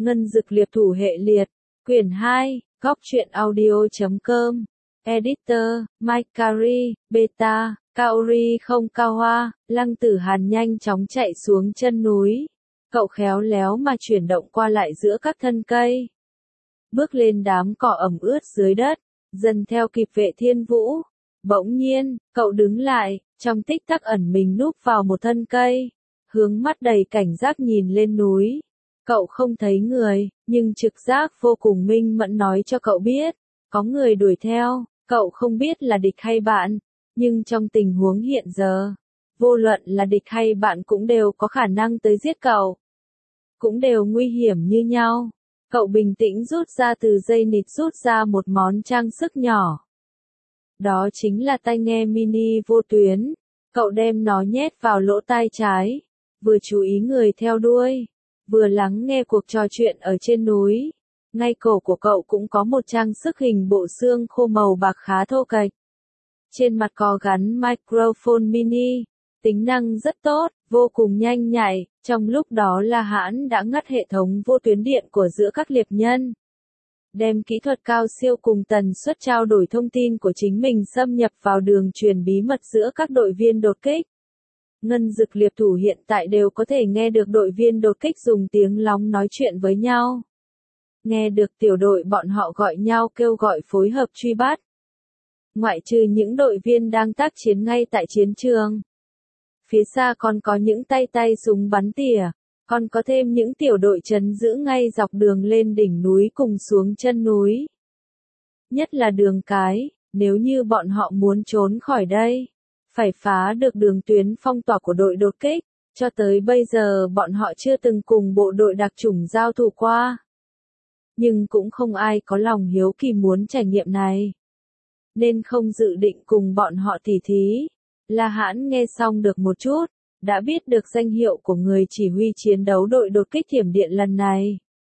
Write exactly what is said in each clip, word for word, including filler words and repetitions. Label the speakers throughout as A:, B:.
A: Ngân Dực Liệp Thủ Hệ Liệt, Quyển hai, góc truyện audio chấm com, Editor, Mike Carey, Beta, Kaori không cao hoa, Lăng Tử Hàn nhanh chóng chạy xuống chân núi. Cậu khéo léo mà chuyển động qua lại giữa các thân cây. Bước lên đám cỏ ẩm ướt dưới đất, dần theo kịp Vệ Thiên Vũ. Bỗng nhiên, cậu đứng lại, trong tích tắc ẩn mình núp vào một thân cây, hướng mắt đầy cảnh giác nhìn lên núi. Cậu không thấy người, nhưng trực giác vô cùng minh mẫn nói cho cậu biết, có người đuổi theo, cậu không biết là địch hay bạn, nhưng trong tình huống hiện giờ, vô luận là địch hay bạn cũng đều có khả năng tới giết cậu. Cũng đều nguy hiểm như nhau. Cậu bình tĩnh rút ra từ dây nịt rút ra một món trang sức nhỏ. Đó chính là tai nghe mini vô tuyến. Cậu đem nó nhét vào lỗ tai trái, vừa chú ý người theo đuôi, vừa lắng nghe cuộc trò chuyện ở trên núi. Ngay cổ của cậu cũng có một trang sức hình bộ xương khô màu bạc khá thô kệch. Trên mặt có gắn microphone mini, tính năng rất tốt, vô cùng nhanh nhạy, trong lúc đó La Hãn đã ngắt hệ thống vô tuyến điện của giữa các liệp nhân. Đem kỹ thuật cao siêu cùng tần suất trao đổi thông tin của chính mình xâm nhập vào đường truyền bí mật giữa các đội viên đột kích. Ngân Dực Liệp Thủ hiện tại đều có thể nghe được đội viên đột kích dùng tiếng lóng nói chuyện với nhau. Nghe được tiểu đội bọn họ gọi nhau kêu gọi phối hợp truy bắt. Ngoại trừ những đội viên đang tác chiến ngay tại chiến trường. Phía xa còn có những tay tay súng bắn tỉa, còn có thêm những tiểu đội trấn giữ ngay dọc đường lên đỉnh núi cùng xuống chân núi. Nhất là đường cái, nếu như bọn họ muốn trốn khỏi đây, phải phá được đường tuyến phong tỏa của đội đột kích, cho tới bây giờ bọn họ chưa từng cùng bộ đội đặc chủng giao thủ qua. Nhưng cũng không ai có lòng hiếu kỳ muốn trải nghiệm này, nên không dự định cùng bọn họ tỉ thí. La Hãn nghe xong được một chút, đã biết được danh hiệu của người chỉ huy chiến đấu đội đột kích thiểm điện lần này.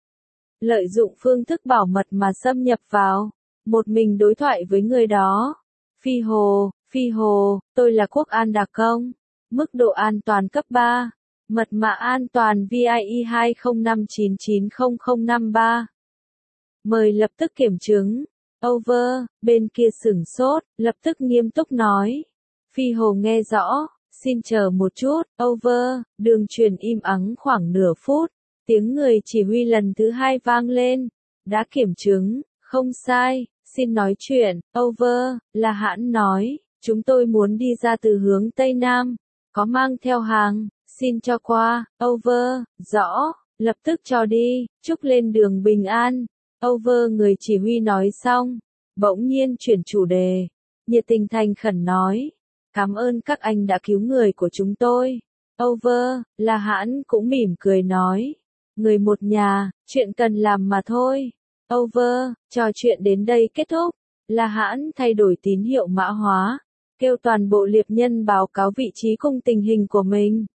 A: Lợi dụng phương thức bảo mật mà xâm nhập vào, một mình đối thoại với người đó. Phi Hồ, Phi Hồ, tôi là Quốc An Đặc Công, mức độ an toàn cấp ba, mật mã an toàn V I E hai không năm chín chín không không năm ba. Mời lập tức kiểm chứng. Over, bên kia sửng sốt, lập tức nghiêm túc nói. Phi Hồ nghe rõ, xin chờ một chút, over, đường truyền im ắng khoảng nửa phút, tiếng người chỉ huy lần thứ hai vang lên, đã kiểm chứng, không sai, xin nói chuyện, over, La Hãn nói, chúng tôi muốn đi ra từ hướng Tây Nam, có mang theo hàng, xin cho qua, over, rõ, lập tức cho đi, chúc lên đường bình an, over người chỉ huy nói xong, bỗng nhiên chuyển chủ đề, nhiệt tình thành khẩn nói. Cảm ơn các anh đã cứu người của chúng tôi. Over, La Hãn cũng mỉm cười nói. Người một nhà, chuyện cần làm mà thôi. Over, trò chuyện đến đây kết thúc. La Hãn thay đổi tín hiệu mã hóa, kêu toàn bộ liệp nhân báo cáo vị trí cùng tình hình của mình.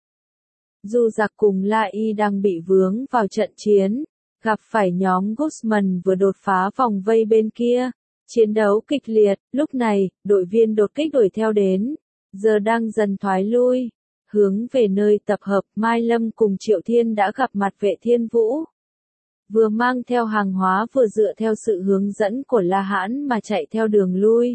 A: Du Giặc cùng La Y đang bị vướng vào trận chiến, gặp phải nhóm Guzman vừa đột phá vòng vây bên kia. Chiến đấu kịch liệt, lúc này, đội viên đột kích đuổi theo đến. Giờ đang dần thoái lui, hướng về nơi tập hợp. Mai Lâm cùng Triệu Thiên đã gặp mặt Vệ Thiên Vũ. Vừa mang theo hàng hóa vừa dựa theo sự hướng dẫn của La Hãn mà chạy theo đường lui.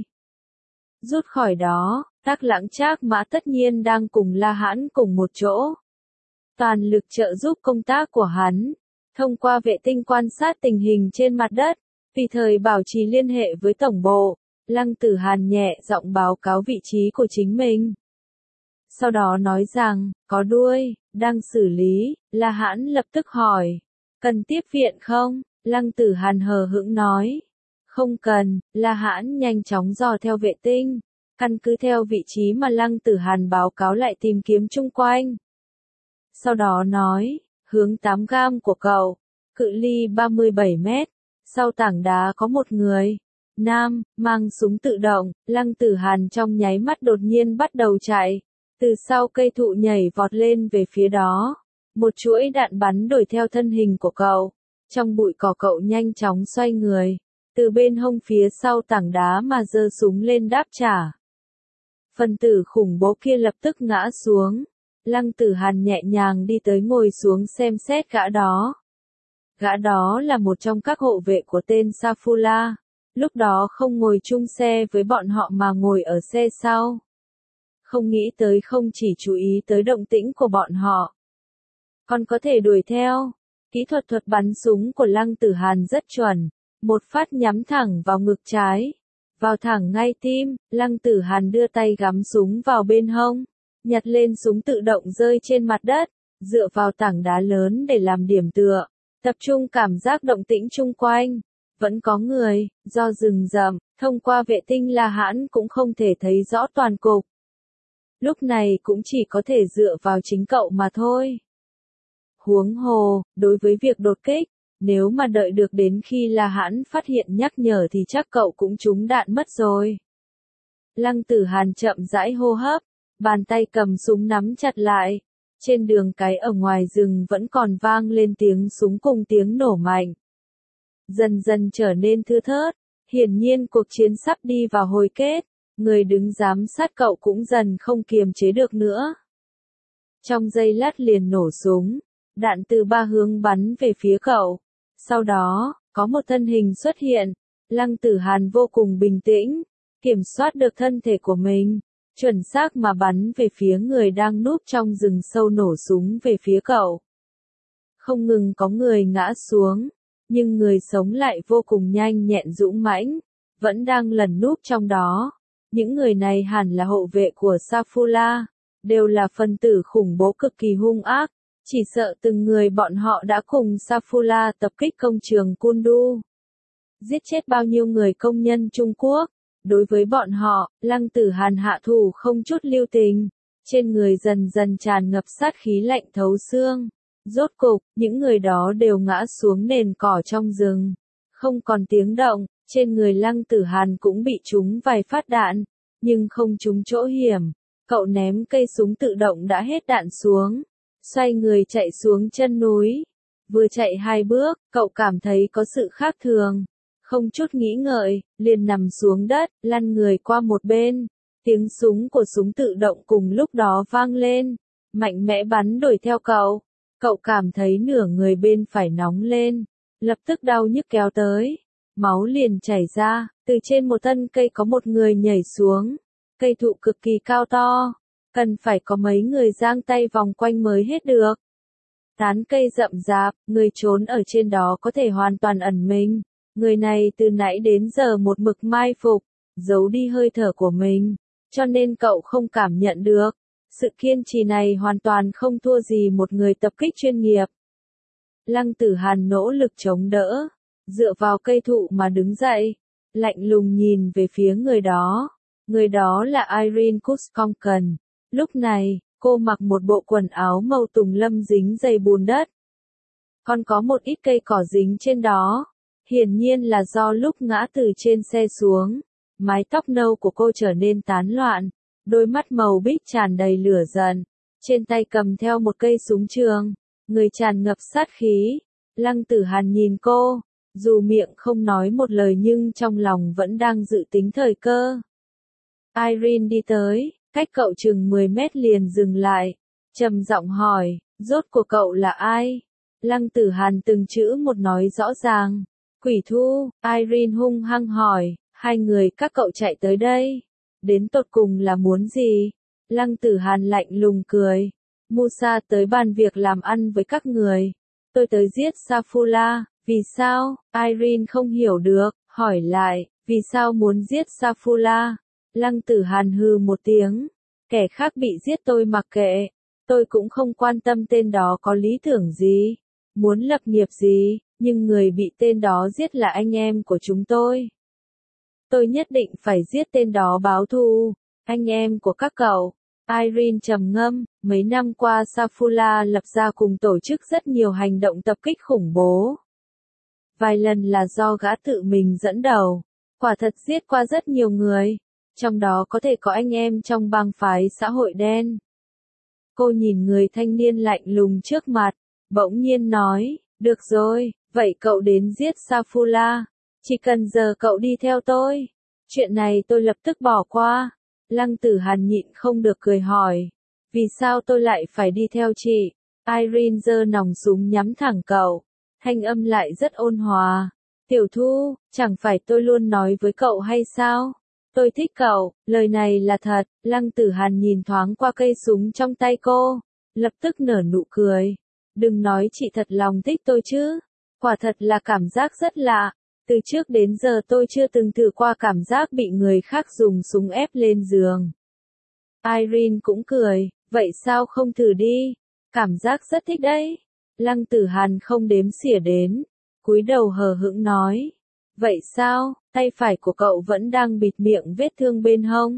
A: Rút khỏi đó, Đắc Lãng Trác Mã tất nhiên đang cùng La Hãn cùng một chỗ. Toàn lực trợ giúp công tác của hắn, thông qua vệ tinh quan sát tình hình trên mặt đất, tùy thời bảo trì liên hệ với tổng bộ. Lăng Tử Hàn nhẹ giọng báo cáo vị trí của chính mình. Sau đó nói rằng, có đuôi, đang xử lý. La Hãn lập tức hỏi, cần tiếp viện không? Lăng Tử Hàn hờ hững nói, không cần. La Hãn nhanh chóng dò theo vệ tinh, căn cứ theo vị trí mà Lăng Tử Hàn báo cáo lại tìm kiếm chung quanh. Sau đó nói, hướng tám gam của cậu, cự ly ba mươi bảy mét, sau tảng đá có một người. Nam, mang súng tự động. Lăng Tử Hàn trong nháy mắt đột nhiên bắt đầu chạy, từ sau cây thụ nhảy vọt lên về phía đó. Một chuỗi đạn bắn đuổi theo thân hình của cậu. Trong bụi cỏ cậu nhanh chóng xoay người, từ bên hông phía sau tảng đá mà giơ súng lên đáp trả. Phần tử khủng bố kia lập tức ngã xuống. Lăng Tử Hàn nhẹ nhàng đi tới ngồi xuống xem xét gã đó. Gã đó là một trong các hộ vệ của tên Safula, lúc đó không ngồi chung xe với bọn họ mà ngồi ở xe sau. Không nghĩ tới không chỉ chú ý tới động tĩnh của bọn họ, còn có thể đuổi theo. Kỹ thuật thuật bắn súng của Lăng Tử Hàn rất chuẩn, một phát nhắm thẳng vào ngực trái, vào thẳng ngay tim. Lăng Tử Hàn đưa tay gắm súng vào bên hông, nhặt lên súng tự động rơi trên mặt đất, dựa vào tảng đá lớn để làm điểm tựa, tập trung cảm giác động tĩnh chung quanh. Vẫn có người, do rừng rậm, thông qua vệ tinh La Hãn cũng không thể thấy rõ toàn cục. Lúc này cũng chỉ có thể dựa vào chính cậu mà thôi. Huống hồ, đối với việc đột kích, nếu mà đợi được đến khi La Hãn phát hiện nhắc nhở thì chắc cậu cũng trúng đạn mất rồi. Lăng Tử Hàn chậm rãi hô hấp, bàn tay cầm súng nắm chặt lại. Trên đường cái ở ngoài rừng vẫn còn vang lên tiếng súng cùng tiếng nổ mạnh. Dần dần trở nên thưa thớt, hiển nhiên cuộc chiến sắp đi vào hồi kết, người đứng giám sát cậu cũng dần không kiềm chế được nữa. Trong giây lát liền nổ súng, đạn từ ba hướng bắn về phía cậu. Sau đó, có một thân hình xuất hiện, Lăng Tử Hàn vô cùng bình tĩnh, kiểm soát được thân thể của mình, chuẩn xác mà bắn về phía người đang núp trong rừng sâu, nổ súng về phía cậu. Không ngừng có người ngã xuống, nhưng người sống lại vô cùng nhanh nhẹn dũng mãnh, vẫn đang lẩn núp trong đó. Những người này hẳn là hộ vệ của Safula, đều là phần tử khủng bố cực kỳ hung ác, chỉ sợ từng người bọn họ đã cùng Safula tập kích công trường Kundu, giết chết bao nhiêu người công nhân Trung Quốc. Đối với bọn họ, Lăng Tử Hàn hạ thủ không chút lưu tình, trên người dần dần tràn ngập sát khí lạnh thấu xương. Rốt cục, những người đó đều ngã xuống nền cỏ trong rừng, không còn tiếng động. Trên người Lăng Tử Hàn cũng bị trúng vài phát đạn, nhưng không trúng chỗ hiểm. Cậu ném cây súng tự động đã hết đạn xuống, xoay người chạy xuống chân núi. Vừa chạy hai bước, cậu cảm thấy có sự khác thường. Không chút nghĩ ngợi, liền nằm xuống đất, lăn người qua một bên. Tiếng súng của súng tự động cùng lúc đó vang lên, mạnh mẽ bắn đuổi theo cậu. Cậu cảm thấy nửa người bên phải nóng lên, lập tức đau nhức kéo tới. Máu liền chảy ra, từ trên một thân cây có một người nhảy xuống. Cây thụ cực kỳ cao to, cần phải có mấy người giang tay vòng quanh mới hết được. Tán cây rậm rạp, người trốn ở trên đó có thể hoàn toàn ẩn mình. Người này từ nãy đến giờ một mực mai phục, giấu đi hơi thở của mình, cho nên cậu không cảm nhận được. Sự kiên trì này hoàn toàn không thua gì một người tập kích chuyên nghiệp. Lăng Tử Hàn nỗ lực chống đỡ, dựa vào cây thụ mà đứng dậy, lạnh lùng nhìn về phía người đó. Người đó là Irene Kuskonkon. Lúc này, cô mặc một bộ quần áo màu tùng lâm dính dày bùn đất. Còn có một ít cây cỏ dính trên đó. Hiển nhiên là do lúc ngã từ trên xe xuống, mái tóc nâu của cô trở nên tán loạn, đôi mắt màu bích tràn đầy lửa giận, trên tay cầm theo một cây súng trường, người tràn ngập sát khí. Lăng Tử Hàn nhìn cô, dù miệng không nói một lời nhưng trong lòng vẫn đang dự tính thời cơ. Irene đi tới, cách cậu chừng mười mét liền dừng lại, trầm giọng hỏi, rốt cuộc cậu là ai? Lăng Tử Hàn từng chữ một nói rõ ràng. Quỷ thu, Irene hung hăng hỏi, hai người các cậu chạy tới đây, đến tột cùng là muốn gì? Lăng Tử Hàn lạnh lùng cười, Musa tới bàn việc làm ăn với các người, tôi tới giết Safula. Vì sao? Irene không hiểu được, hỏi lại, vì sao muốn giết Safula? Lăng Tử Hàn hừ một tiếng, kẻ khác bị giết tôi mặc kệ, tôi cũng không quan tâm tên đó có lý tưởng gì, muốn lập nghiệp gì. Nhưng người bị tên đó giết là anh em của chúng tôi. Tôi nhất định phải giết tên đó báo thù. Anh em của các cậu. Irene trầm ngâm, mấy năm qua Safula lập ra cùng tổ chức rất nhiều hành động tập kích khủng bố. Vài lần là do gã tự mình dẫn đầu. Quả thật giết qua rất nhiều người. Trong đó có thể có anh em trong bang phái xã hội đen. Cô nhìn người thanh niên lạnh lùng trước mặt, bỗng nhiên nói, được rồi. Vậy cậu đến giết Safula, chỉ cần giờ cậu đi theo tôi. Chuyện này tôi lập tức bỏ qua. Lăng Tử Hàn nhịn không được cười hỏi. Vì sao tôi lại phải đi theo chị? Irene giơ nòng súng nhắm thẳng cậu. thanh âm lại rất ôn hòa. Tiểu Thu, chẳng phải tôi luôn nói với cậu hay sao? Tôi thích cậu, lời này là thật. Lăng Tử Hàn nhìn thoáng qua cây súng trong tay cô, lập tức nở nụ cười. Đừng nói chị thật lòng thích tôi chứ. Quả thật là cảm giác rất lạ. Từ trước đến giờ tôi chưa từng thử qua cảm giác bị người khác dùng súng ép lên giường. Irene cũng cười, vậy sao không thử đi? Cảm giác rất thích đấy. Lăng Tử Hàn không đếm xỉa đến, cúi đầu hờ hững nói. Vậy sao, tay phải của cậu vẫn đang bịt miệng vết thương bên hông?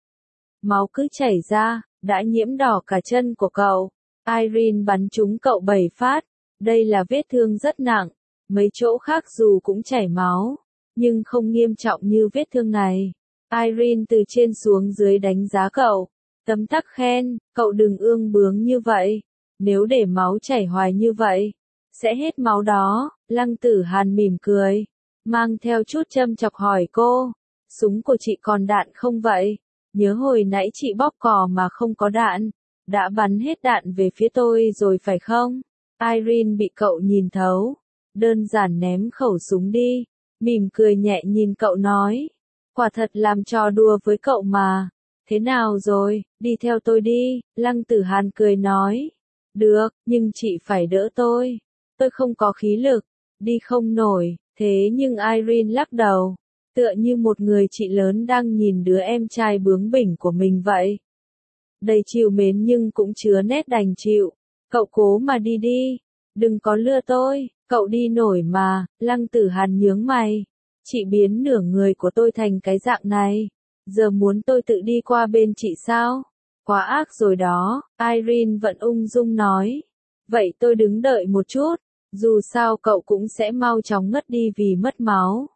A: Máu cứ chảy ra, đã nhiễm đỏ cả chân của cậu. Irene bắn trúng cậu bảy phát. Đây là vết thương rất nặng. Mấy chỗ khác dù cũng chảy máu, nhưng không nghiêm trọng như vết thương này. Irene từ trên xuống dưới đánh giá cậu. Tấm tắc khen, cậu đừng ương bướng như vậy. Nếu để máu chảy hoài như vậy, sẽ hết máu đó. Lăng Tử Hàn mỉm cười, mang theo chút châm chọc hỏi cô. Súng của chị còn đạn không vậy? Nhớ hồi nãy chị bóp cò mà không có đạn. Đã bắn hết đạn về phía tôi rồi phải không? Irene bị cậu nhìn thấu. Đơn giản ném khẩu súng đi. Mỉm cười nhẹ nhìn cậu nói. Quả thật làm trò đùa với cậu mà. Thế nào rồi, đi theo tôi đi. Lăng Tử Hàn cười nói. Được, nhưng chị phải đỡ tôi. Tôi không có khí lực. Đi không nổi. Thế nhưng Irene lắc đầu. Tựa như một người chị lớn đang nhìn đứa em trai bướng bỉnh của mình vậy. Đầy trìu mến nhưng cũng chứa nét đành chịu. Cậu cố mà đi đi. Đừng có lừa tôi. Cậu đi nổi mà. Lăng Tử Hàn nhướng mày. Chị biến nửa người của tôi thành cái dạng này. Giờ muốn tôi tự đi qua bên chị sao? Quá ác rồi đó. Irene vẫn ung dung nói. Vậy tôi đứng đợi một chút. Dù sao cậu cũng sẽ mau chóng ngất đi vì mất máu.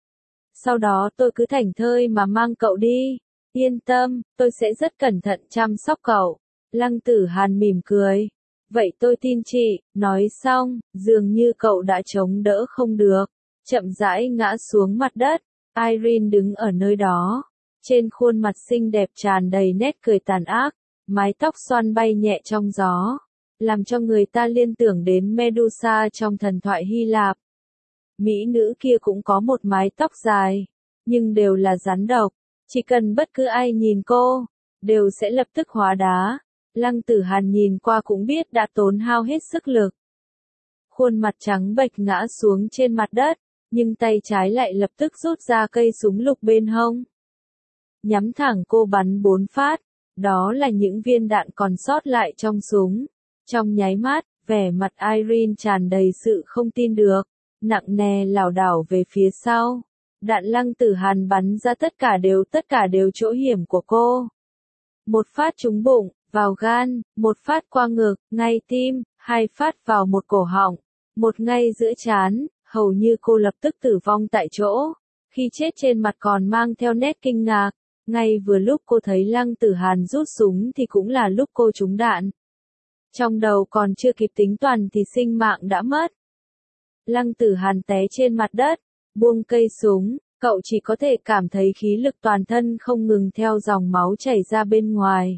A: Sau đó tôi cứ thảnh thơi mà mang cậu đi. Yên tâm, tôi sẽ rất cẩn thận chăm sóc cậu. Lăng Tử Hàn mỉm cười. Vậy tôi tin chị. Nói xong, dường như cậu đã chống đỡ không được. Chậm rãi ngã xuống mặt đất. Irene đứng ở nơi đó. Trên khuôn mặt xinh đẹp tràn đầy nét cười tàn ác. Mái tóc xoăn bay nhẹ trong gió. Làm cho người ta liên tưởng đến Medusa trong thần thoại Hy Lạp. Mỹ nữ kia cũng có một mái tóc dài. Nhưng đều là rắn độc. Chỉ cần bất cứ ai nhìn cô, đều sẽ lập tức hóa đá. Lăng Tử Hàn nhìn qua cũng biết đã tốn hao hết sức lực. Khuôn mặt trắng bệch ngã xuống trên mặt đất, nhưng tay trái lại lập tức rút ra cây súng lục bên hông. Nhắm thẳng cô bắn bốn phát, đó là những viên đạn còn sót lại trong súng. Trong nháy mắt, vẻ mặt Irene tràn đầy sự không tin được, nặng nề lảo đảo về phía sau. Đạn Lăng Tử Hàn bắn ra tất cả đều tất cả đều chỗ hiểm của cô. Một phát trúng bụng, vào gan, một phát qua ngực, ngay tim, hai phát vào một cổ họng, một ngay giữa trán, hầu như cô lập tức tử vong tại chỗ. Khi chết trên mặt còn mang theo nét kinh ngạc, ngay vừa lúc cô thấy Lăng Tử Hàn rút súng thì cũng là lúc cô trúng đạn. Trong đầu còn chưa kịp tính toán thì sinh mạng đã mất. Lăng Tử Hàn té trên mặt đất, buông cây súng, cậu chỉ có thể cảm thấy khí lực toàn thân không ngừng theo dòng máu chảy ra bên ngoài.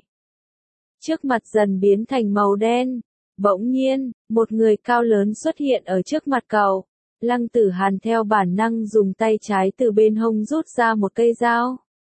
A: Trước mặt dần biến thành màu đen. Bỗng nhiên, một người cao lớn xuất hiện ở trước mặt cậu. Lăng Tử Hàn theo bản năng dùng tay trái từ bên hông rút ra một cây dao.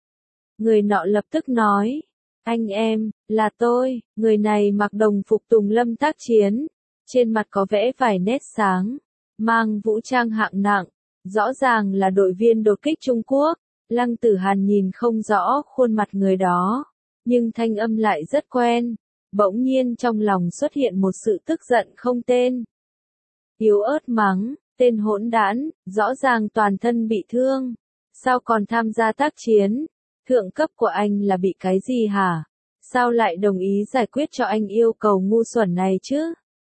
A: Người nọ lập tức nói. Anh em, là tôi. Người này mặc đồng phục tùng lâm tác chiến. Trên mặt có vẽ vài nét sáng. Mang vũ trang hạng nặng. Rõ ràng là đội viên đột kích Trung Quốc. Lăng Tử Hàn nhìn không rõ khuôn mặt người đó. Nhưng thanh âm lại rất quen. Bỗng nhiên trong lòng xuất hiện một sự tức giận không tên. Yếu ớt mắng, tên hỗn đản, rõ ràng toàn thân bị thương. Sao còn tham gia tác chiến? Thượng cấp của anh là bị cái gì hả? Sao lại đồng ý giải quyết cho anh yêu cầu ngu xuẩn này chứ?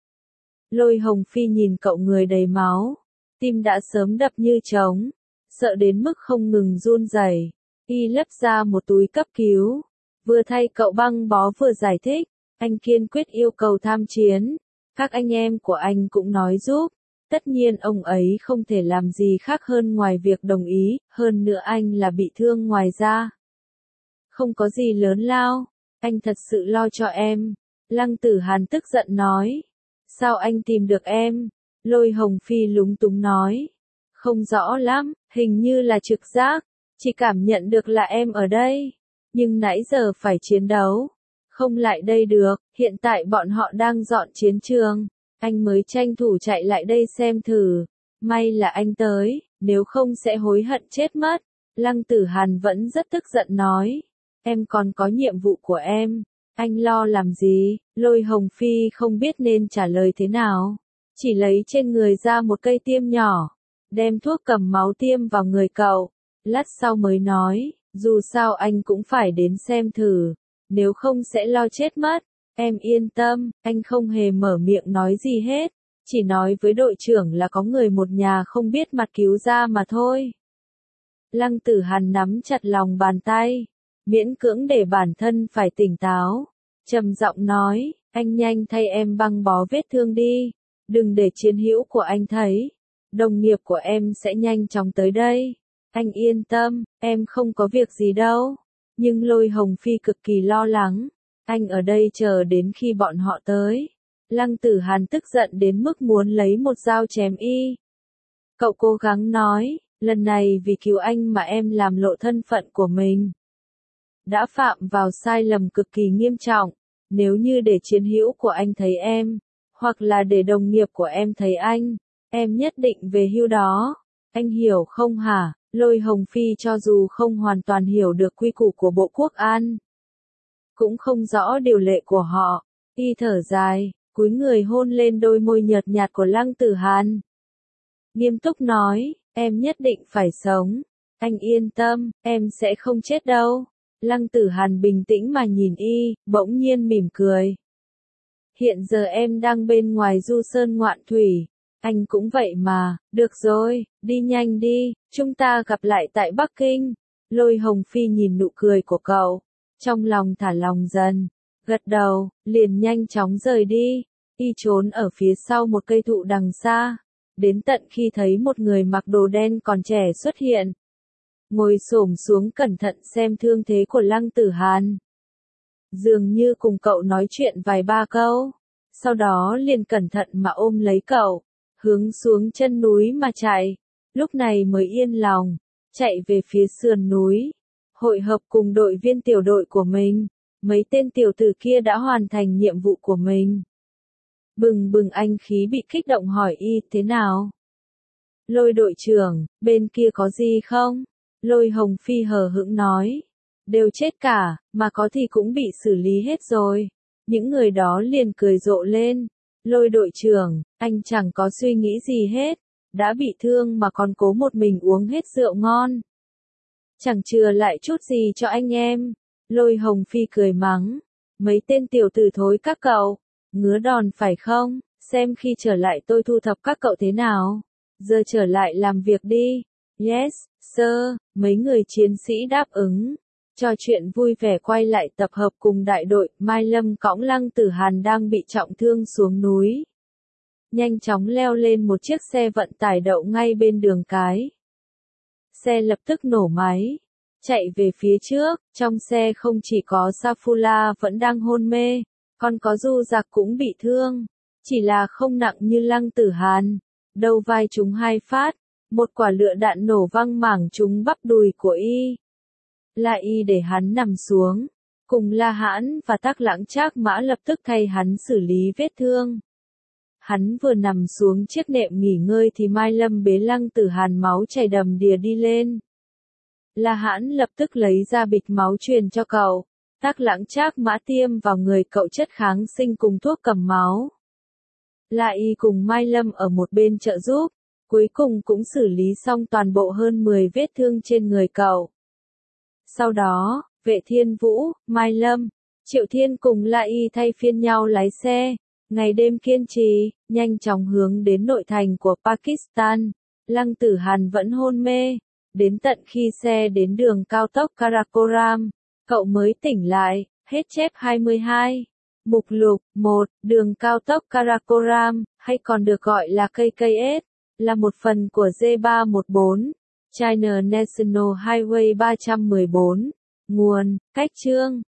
A: Lôi Hồng Phi nhìn cậu người đầy máu. Tim đã sớm đập như trống. Sợ đến mức không ngừng run rẩy. Y lấp ra một túi cấp cứu. Vừa thay cậu băng bó vừa giải thích. Anh kiên quyết yêu cầu tham chiến. Các anh em của anh cũng nói giúp. Tất nhiên ông ấy không thể làm gì khác hơn ngoài việc đồng ý. Hơn nữa anh là bị thương ngoài ra. Không có gì lớn lao. Anh thật sự lo cho em. Lăng Tử Hàn tức giận nói. Sao anh tìm được em? Lôi Hồng Phi lúng túng nói. Không rõ lắm, hình như là trực giác, chỉ cảm nhận được là em ở đây. Nhưng nãy giờ phải chiến đấu. Không lại đây được, hiện tại bọn họ đang dọn chiến trường. Anh mới tranh thủ chạy lại đây xem thử. May là anh tới, nếu không sẽ hối hận chết mất. Lăng Tử Hàn vẫn rất tức giận nói. Em còn có nhiệm vụ của em. Anh lo làm gì? Lôi Hồng Phi không biết nên trả lời thế nào. Chỉ lấy trên người ra một cây tiêm nhỏ. Đem thuốc cầm máu tiêm vào người cậu. Lát sau mới nói, dù sao anh cũng phải đến xem thử. Nếu không sẽ lo chết mất. Em yên tâm, anh không hề mở miệng nói gì hết. Chỉ nói với đội trưởng là có người một nhà không biết mặt cứu ra mà thôi. Lăng Tử Hàn nắm chặt lòng bàn tay. Miễn cưỡng để bản thân phải tỉnh táo. Trầm giọng nói, anh nhanh thay em băng bó vết thương đi. Đừng để chiến hữu của anh thấy. Đồng nghiệp của em sẽ nhanh chóng tới đây. Anh yên tâm, em không có việc gì đâu. Nhưng Lôi Hồng Phi cực kỳ lo lắng. Anh ở đây chờ đến khi bọn họ tới. Lăng Tử Hàn tức giận đến mức muốn lấy một dao chém y. Cậu cố gắng nói, lần này vì cứu anh mà em làm lộ thân phận của mình. Đã phạm vào sai lầm cực kỳ nghiêm trọng. Nếu như để chiến hữu của anh thấy em, hoặc là để đồng nghiệp của em thấy anh, em nhất định về hưu đó. Anh hiểu không hả? Lôi Hồng Phi cho dù không hoàn toàn hiểu được quy củ của Bộ Quốc an, cũng không rõ điều lệ của họ. Y thở dài, cúi người hôn lên đôi môi nhợt nhạt của Lăng Tử Hàn. Nghiêm túc nói, em nhất định phải sống. Anh yên tâm, em sẽ không chết đâu. Lăng Tử Hàn bình tĩnh mà nhìn y, bỗng nhiên mỉm cười. Hiện giờ em đang bên ngoài du sơn ngoạn thủy. Anh cũng vậy mà, được rồi, đi nhanh đi, chúng ta gặp lại tại Bắc Kinh. Lôi Hồng Phi nhìn nụ cười của cậu, trong lòng thả lòng dần, gật đầu, liền nhanh chóng rời đi. Y trốn ở phía sau một cây thụ đằng xa, đến tận khi thấy một người mặc đồ đen còn trẻ xuất hiện. Ngồi xổm xuống cẩn thận xem thương thế của Lăng Tử Hàn. Dường như cùng cậu nói chuyện vài ba câu, sau đó liền cẩn thận mà ôm lấy cậu, hướng xuống chân núi mà chạy. Lúc này mới yên lòng, chạy về phía sườn núi, hội hợp cùng đội viên tiểu đội của mình. Mấy tên tiểu tử kia đã hoàn thành nhiệm vụ của mình. Bừng bừng anh khí bị kích động hỏi y thế nào. Lôi đội trưởng, bên kia có gì không? Lôi Hồng Phi hờ hững nói. Đều chết cả, mà có thì cũng bị xử lý hết rồi. Những người đó liền cười rộ lên. Lôi đội trưởng, anh chẳng có suy nghĩ gì hết. Đã bị thương mà còn cố một mình uống hết rượu ngon. Chẳng chừa lại chút gì cho anh em. Lôi Hồng Phi cười mắng. Mấy tên tiểu tử thối các cậu. Ngứa đòn phải không? Xem khi trở lại tôi thu thập các cậu thế nào. Giờ trở lại làm việc đi. Yes, sir. Mấy người chiến sĩ đáp ứng. Trò chuyện vui vẻ quay lại tập hợp cùng đại đội. Mai Lâm cõng Lăng Tử Hàn đang bị trọng thương xuống núi. Nhanh chóng leo lên một chiếc xe vận tải đậu ngay bên đường cái. Xe lập tức nổ máy. Chạy về phía trước, trong xe không chỉ có Safula vẫn đang hôn mê, còn có Du Giặc cũng bị thương. Chỉ là không nặng như Lăng Tử Hàn. Đầu vai trúng hai phát, một quả lựu đạn nổ văng mảng trúng bắp đùi của y. La Y để hắn nằm xuống, cùng La Hãn và Tắc Lãng Trác Mã lập tức thay hắn xử lý vết thương. Hắn vừa nằm xuống chiếc nệm nghỉ ngơi thì Mai Lâm bế Lăng Tử Hàn máu chảy đầm đìa đi lên. La Hãn lập tức lấy ra bịch máu truyền cho cậu. Tắc Lãng Trác Mã tiêm vào người cậu chất kháng sinh cùng thuốc cầm máu. La Y cùng Mai Lâm ở một bên trợ giúp, cuối cùng cũng xử lý xong toàn bộ hơn mười vết thương trên người cậu. Sau đó, Vệ Thiên Vũ, Mai Lâm, Triệu Thiên cùng La Y thay phiên nhau lái xe, ngày đêm kiên trì, nhanh chóng hướng đến nội thành của Pakistan. Lăng Tử Hàn vẫn hôn mê, đến tận khi xe đến đường cao tốc Karakoram, cậu mới tỉnh lại. Hết chép hai mươi hai. Mục lục một. Đường cao tốc Karakoram, hay còn được gọi là K K S, là một phần của D ba một bốn, China National Highway ba một bốn. Nguồn, cách chương.